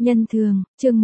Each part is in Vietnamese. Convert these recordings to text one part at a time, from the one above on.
Nhân thường, chương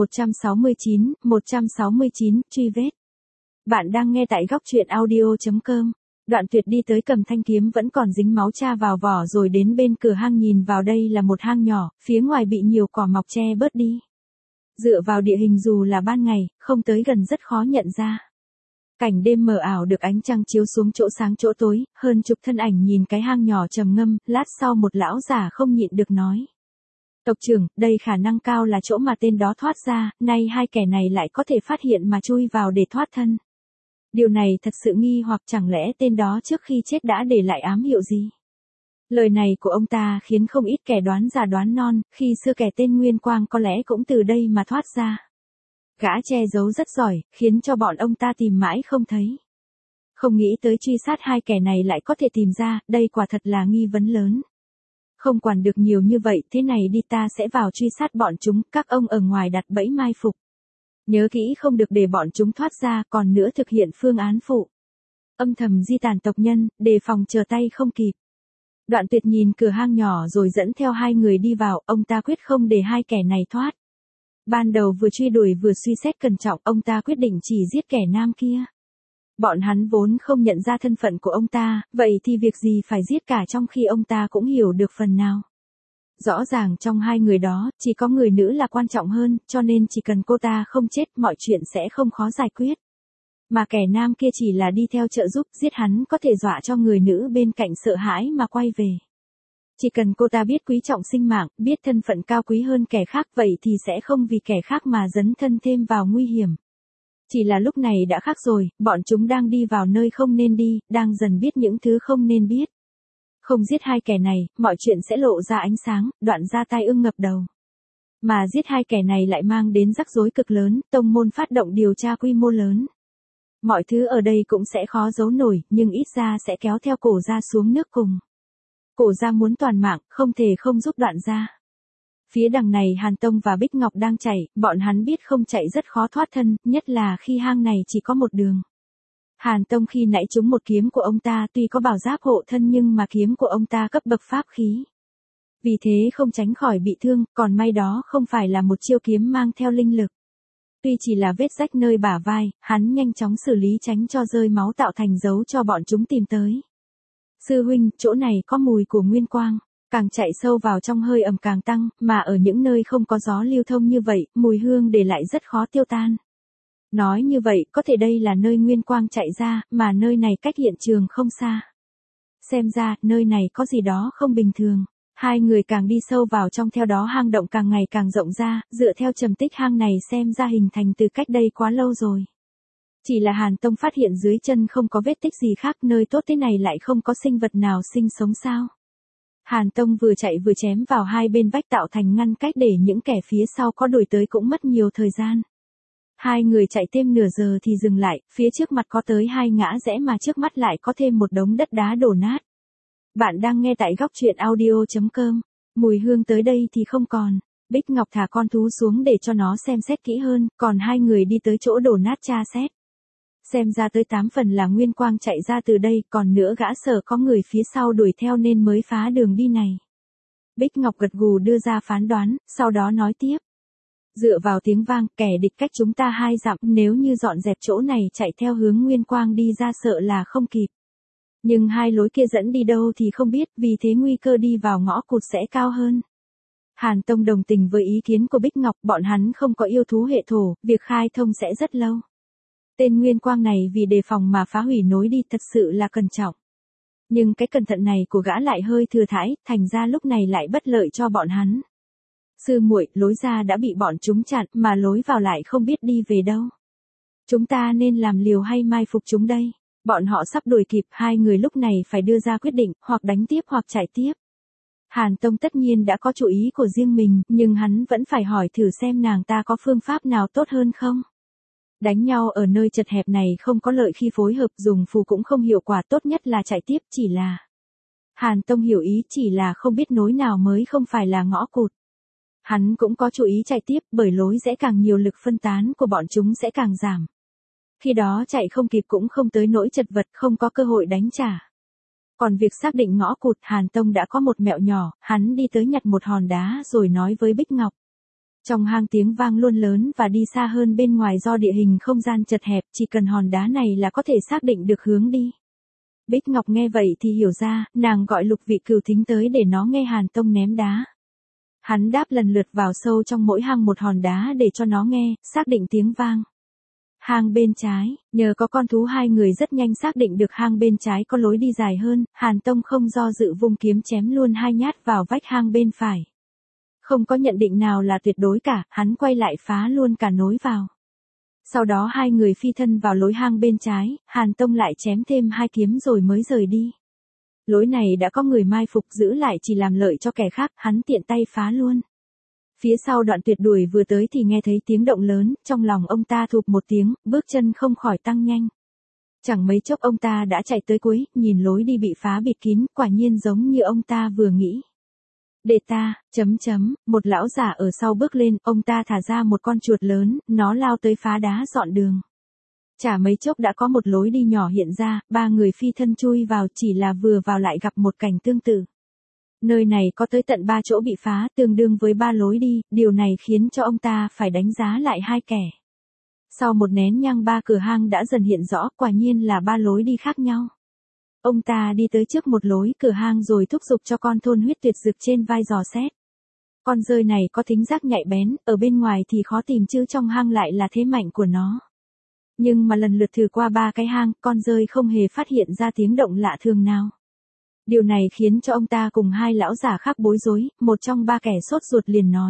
169, truy vết. Bạn đang nghe tại góc truyện audio.com. Đoạn Tuyệt đi tới cầm thanh kiếm vẫn còn dính máu cha vào vỏ rồi đến bên cửa hang nhìn vào, đây là một hang nhỏ, phía ngoài bị nhiều cỏ mọc che bớt đi. Dựa vào địa hình dù là ban ngày, không tới gần rất khó nhận ra. Cảnh đêm mờ ảo được ánh trăng chiếu xuống chỗ sáng chỗ tối, hơn chục thân ảnh nhìn cái hang nhỏ trầm ngâm, lát sau một lão giả không nhịn được nói. Tộc trưởng, đây khả năng cao là chỗ mà tên đó thoát ra, nay hai kẻ này lại có thể phát hiện mà chui vào để thoát thân. Điều này thật sự nghi hoặc, chẳng lẽ tên đó trước khi chết đã để lại ám hiệu gì? Lời này của ông ta khiến không ít kẻ đoán già đoán non, khi xưa kẻ tên Nguyên Quang có lẽ cũng từ đây mà thoát ra. Gã che giấu rất giỏi, khiến cho bọn ông ta tìm mãi không thấy. Không nghĩ tới truy sát hai kẻ này lại có thể tìm ra, đây quả thật là nghi vấn lớn. Không quản được nhiều như vậy, thế này đi, ta sẽ vào truy sát bọn chúng, các ông ở ngoài đặt bẫy mai phục. Nhớ kỹ không được để bọn chúng thoát ra, còn nữa thực hiện phương án phụ. Âm thầm di tản tộc nhân, đề phòng chờ tay không kịp. Đoạn Tuyệt nhìn cửa hang nhỏ rồi dẫn theo hai người đi vào, ông ta quyết không để hai kẻ này thoát. Ban đầu vừa truy đuổi vừa suy xét cẩn trọng, ông ta quyết định chỉ giết kẻ nam kia. Bọn hắn vốn không nhận ra thân phận của ông ta, vậy thì việc gì phải giết cả, trong khi ông ta cũng hiểu được phần nào. Rõ ràng trong hai người đó, chỉ có người nữ là quan trọng hơn, cho nên chỉ cần cô ta không chết, mọi chuyện sẽ không khó giải quyết. Mà kẻ nam kia chỉ là đi theo trợ giúp, giết hắn có thể dọa cho người nữ bên cạnh sợ hãi mà quay về. Chỉ cần cô ta biết quý trọng sinh mạng, biết thân phận cao quý hơn kẻ khác, vậy thì sẽ không vì kẻ khác mà dấn thân thêm vào nguy hiểm. Chỉ là lúc này đã khác rồi, bọn chúng đang đi vào nơi không nên đi, đang dần biết những thứ không nên biết. Không giết hai kẻ này, mọi chuyện sẽ lộ ra ánh sáng, đoạn ra tai ương ngập đầu. Mà giết hai kẻ này lại mang đến rắc rối cực lớn, tông môn phát động điều tra quy mô lớn. Mọi thứ ở đây cũng sẽ khó giấu nổi, nhưng ít ra sẽ kéo theo Cổ Gia xuống nước cùng. Cổ Gia muốn toàn mạng, không thể không giúp Đoạn Gia. Phía đằng này Hàn Tông và Bích Ngọc đang chạy, bọn hắn biết không chạy rất khó thoát thân, nhất là khi hang này chỉ có một đường. Hàn Tông khi nãy trúng một kiếm của ông ta, tuy có bảo giáp hộ thân nhưng mà kiếm của ông ta cấp bậc pháp khí. Vì thế không tránh khỏi bị thương, còn may đó không phải là một chiêu kiếm mang theo linh lực. Tuy chỉ là vết rách nơi bả vai, hắn nhanh chóng xử lý tránh cho rơi máu tạo thành dấu cho bọn chúng tìm tới. Sư huynh, chỗ này có mùi của Nguyên Quang. Càng chạy sâu vào trong hơi ẩm càng tăng, mà ở những nơi không có gió lưu thông như vậy, mùi hương để lại rất khó tiêu tan. Nói như vậy, có thể đây là nơi Nguyên Quang chạy ra, mà nơi này cách hiện trường không xa. Xem ra, nơi này có gì đó không bình thường. Hai người càng đi sâu vào trong, theo đó hang động càng ngày càng rộng ra, dựa theo trầm tích hang này xem ra hình thành từ cách đây quá lâu rồi. Chỉ là Hàn Tông phát hiện dưới chân không có vết tích gì khác, nơi tốt thế này lại không có sinh vật nào sinh sống sao? Hàn Tông vừa chạy vừa chém vào hai bên vách tạo thành ngăn cách để những kẻ phía sau có đuổi tới cũng mất nhiều thời gian. Hai người chạy thêm nửa giờ thì dừng lại, phía trước mặt có tới hai ngã rẽ mà trước mắt lại có thêm một đống đất đá đổ nát. Bạn đang nghe tại góc truyện audio.com. Mùi hương tới đây thì không còn. Bích Ngọc thả con thú xuống để cho nó xem xét kỹ hơn, còn hai người đi tới chỗ đổ nát tra xét. Xem ra tới 8 phần là Nguyên Quang chạy ra từ đây, còn nữa gã sợ có người phía sau đuổi theo nên mới phá đường đi này. Bích Ngọc gật gù đưa ra phán đoán, sau đó nói tiếp. Dựa vào tiếng vang, kẻ địch cách chúng ta 2 dặm, nếu như dọn dẹp chỗ này chạy theo hướng Nguyên Quang đi ra sợ là không kịp. Nhưng hai lối kia dẫn đi đâu thì không biết, vì thế nguy cơ đi vào ngõ cụt sẽ cao hơn. Hàn Tông đồng tình với ý kiến của Bích Ngọc, bọn hắn không có yêu thú hệ thổ, việc khai thông sẽ rất lâu. Tên Nguyên Quang này vì đề phòng mà phá hủy nối đi thật sự là cẩn trọng. Nhưng cái cẩn thận này của gã lại hơi thừa thãi, thành ra lúc này lại bất lợi cho bọn hắn. Sư muội, lối ra đã bị bọn chúng chặn, mà lối vào lại không biết đi về đâu. Chúng ta nên làm liều hay mai phục chúng đây? Bọn họ sắp đuổi kịp, hai người lúc này phải đưa ra quyết định, hoặc đánh tiếp hoặc chạy tiếp. Hàn Tông tất nhiên đã có chủ ý của riêng mình, nhưng hắn vẫn phải hỏi thử xem nàng ta có phương pháp nào tốt hơn không. Đánh nhau ở nơi chật hẹp này không có lợi, khi phối hợp dùng phù cũng không hiệu quả, tốt nhất là chạy tiếp, chỉ là. Hàn Tông hiểu ý, chỉ là không biết nối nào mới không phải là ngõ cụt. Hắn cũng có chủ ý chạy tiếp, bởi lối rẽ càng nhiều lực phân tán của bọn chúng sẽ càng giảm. Khi đó chạy không kịp cũng không tới nỗi chật vật, không có cơ hội đánh trả. Còn việc xác định ngõ cụt, Hàn Tông đã có một mẹo nhỏ, hắn đi tới nhặt một hòn đá rồi nói với Bích Ngọc. Trong hang tiếng vang luôn lớn và đi xa hơn bên ngoài do địa hình không gian chật hẹp, chỉ cần hòn đá này là có thể xác định được hướng đi. Bích Ngọc nghe vậy thì hiểu ra, nàng gọi Lục Vị Cửu Thính tới để nó nghe Hàn Tông ném đá. Hắn đáp lần lượt vào sâu trong mỗi hang một hòn đá để cho nó nghe, xác định tiếng vang. Hang bên trái, nhờ có con thú hai người rất nhanh xác định được hang bên trái có lối đi dài hơn, Hàn Tông không do dự vung kiếm chém luôn hai nhát vào vách hang bên phải. Không có nhận định nào là tuyệt đối cả, hắn quay lại phá luôn cả nối vào. Sau đó hai người phi thân vào lối hang bên trái, Hàn Tông lại chém thêm hai kiếm rồi mới rời đi. Lối này đã có người mai phục giữ lại chỉ làm lợi cho kẻ khác, hắn tiện tay phá luôn. Phía sau Đoạn Tuyệt đuổi vừa tới thì nghe thấy tiếng động lớn, trong lòng ông ta thụp một tiếng, bước chân không khỏi tăng nhanh. Chẳng mấy chốc ông ta đã chạy tới cuối, nhìn lối đi bị phá bịt kín, quả nhiên giống như ông ta vừa nghĩ. Để ta, một lão giả ở sau bước lên, ông ta thả ra một con chuột lớn, nó lao tới phá đá dọn đường. Chả mấy chốc đã có một lối đi nhỏ hiện ra, ba người phi thân chui vào, chỉ là vừa vào lại gặp một cảnh tương tự. Nơi này có tới tận 3 chỗ bị phá, tương đương với 3 lối đi, điều này khiến cho ông ta phải đánh giá lại hai kẻ. Sau một nén nhang 3 cửa hang đã dần hiện rõ, quả nhiên là 3 lối đi khác nhau. Ông ta đi tới trước một lối cửa hang rồi thúc giục cho con thôn huyết tuyệt dực trên vai dò xét. Con dơi này có thính giác nhạy bén, ở bên ngoài thì khó tìm chứ trong hang lại là thế mạnh của nó. Nhưng mà lần lượt thử qua 3 cái hang, con dơi không hề phát hiện ra tiếng động lạ thường nào. Điều này khiến cho ông ta cùng hai lão giả khác bối rối, một trong 3 kẻ sốt ruột liền nói.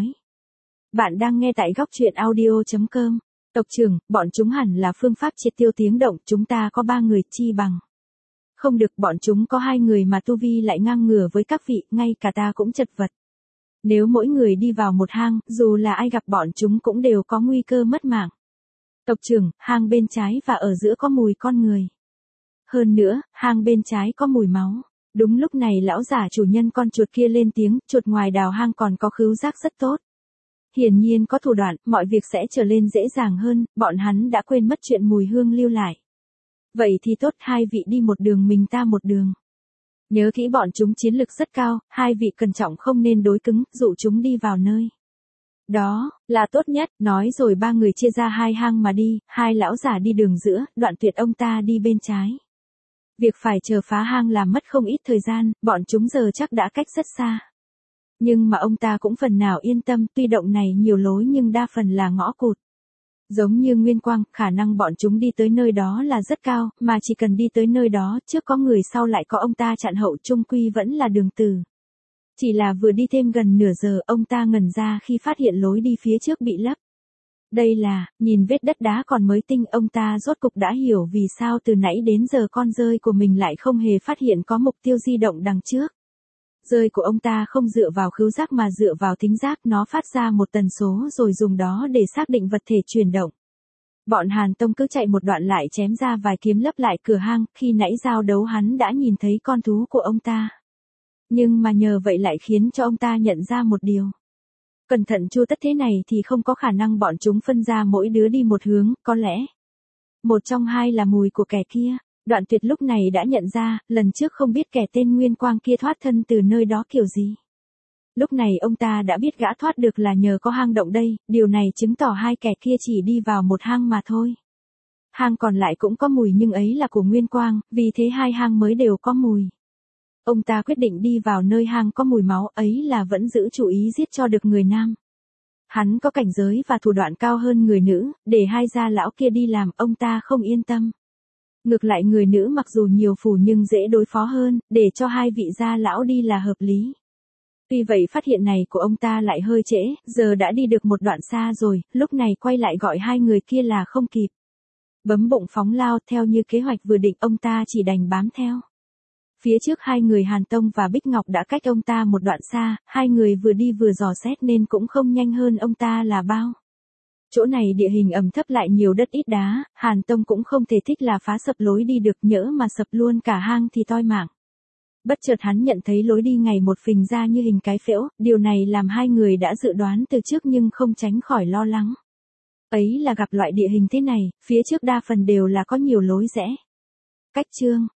Bạn đang nghe tại góc truyện audio.com. Tộc trưởng, bọn chúng hẳn là phương pháp triệt tiêu tiếng động, chúng ta có 3 người chi bằng. Không được, bọn chúng có 2 người mà tu vi lại ngang ngửa với các vị, ngay cả ta cũng chật vật. Nếu mỗi người đi vào một hang, dù là ai gặp bọn chúng cũng đều có nguy cơ mất mạng. Tộc trưởng, hang bên trái và ở giữa có mùi con người. Hơn nữa, hang bên trái có mùi máu. Đúng lúc này lão giả chủ nhân con chuột kia lên tiếng, chuột ngoài đào hang còn có khứu giác rất tốt. Hiển nhiên có thủ đoạn, mọi việc sẽ trở lên dễ dàng hơn, bọn hắn đã quên mất chuyện mùi hương lưu lại. Vậy thì tốt, 2 vị đi một đường mình ta một đường. Nhớ kỹ bọn chúng chiến lực rất cao, 2 vị cẩn trọng không nên đối cứng, dụ chúng đi vào nơi. Đó, là tốt nhất, nói rồi 3 người chia ra 2 hang mà đi, 2 lão giả đi đường giữa, Đoạn Tuyệt ông ta đi bên trái. Việc phải chờ phá hang làm mất không ít thời gian, bọn chúng giờ chắc đã cách rất xa. Nhưng mà ông ta cũng phần nào yên tâm, tuy động này nhiều lối nhưng đa phần là ngõ cụt. Giống như Nguyên Quang, khả năng bọn chúng đi tới nơi đó là rất cao, mà chỉ cần đi tới nơi đó, trước có người sau lại có ông ta chặn hậu, chung quy vẫn là đường từ. Chỉ là vừa đi thêm gần nửa giờ, ông ta ngẩn ra khi phát hiện lối đi phía trước bị lấp. Đây là, nhìn vết đất đá còn mới tinh, ông ta rốt cục đã hiểu vì sao từ nãy đến giờ con dơi của mình lại không hề phát hiện có mục tiêu di động đằng trước. Dơi của ông ta không dựa vào khứu giác mà dựa vào thính giác, nó phát ra một tần số rồi dùng đó để xác định vật thể chuyển động. Bọn Hàn Tông cứ chạy một đoạn lại chém ra vài kiếm lấp lại cửa hang, khi nãy giao đấu hắn đã nhìn thấy con thú của ông ta. Nhưng mà nhờ vậy lại khiến cho ông ta nhận ra một điều. Cẩn thận chu tất thế này thì không có khả năng bọn chúng phân ra mỗi đứa đi một hướng, có lẽ. Một trong hai là mùi của kẻ kia. Đoạn Tuyệt lúc này đã nhận ra, lần trước không biết kẻ tên Nguyên Quang kia thoát thân từ nơi đó kiểu gì. Lúc này ông ta đã biết gã thoát được là nhờ có hang động đây, điều này chứng tỏ hai kẻ kia chỉ đi vào một hang mà thôi. Hang còn lại cũng có mùi nhưng ấy là của Nguyên Quang, vì thế 2 hang mới đều có mùi. Ông ta quyết định đi vào nơi hang có mùi máu ấy là vẫn giữ chủ ý giết cho được người nam. Hắn có cảnh giới và thủ đoạn cao hơn người nữ, để 2 gia lão kia đi làm, ông ta không yên tâm. Ngược lại người nữ mặc dù nhiều phù nhưng dễ đối phó hơn, để cho 2 vị gia lão đi là hợp lý. Tuy vậy phát hiện này của ông ta lại hơi trễ, giờ đã đi được một đoạn xa rồi, lúc này quay lại gọi 2 người kia là không kịp. Bấm bụng phóng lao, theo như kế hoạch vừa định, ông ta chỉ đành bám theo. Phía trước 2 người Hàn Tông và Bích Ngọc đã cách ông ta một đoạn xa, 2 người vừa đi vừa dò xét nên cũng không nhanh hơn ông ta là bao. Chỗ này địa hình ẩm thấp lại nhiều đất ít đá, Hàn Tông cũng không thể thích là phá sập lối đi được, nhỡ mà sập luôn cả hang thì toi mạng. Bất chợt hắn nhận thấy lối đi ngày một phình ra như hình cái phễu, điều này làm 2 người đã dự đoán từ trước nhưng không tránh khỏi lo lắng. Ấy là gặp loại địa hình thế này, phía trước đa phần đều là có nhiều lối rẽ. Cách chương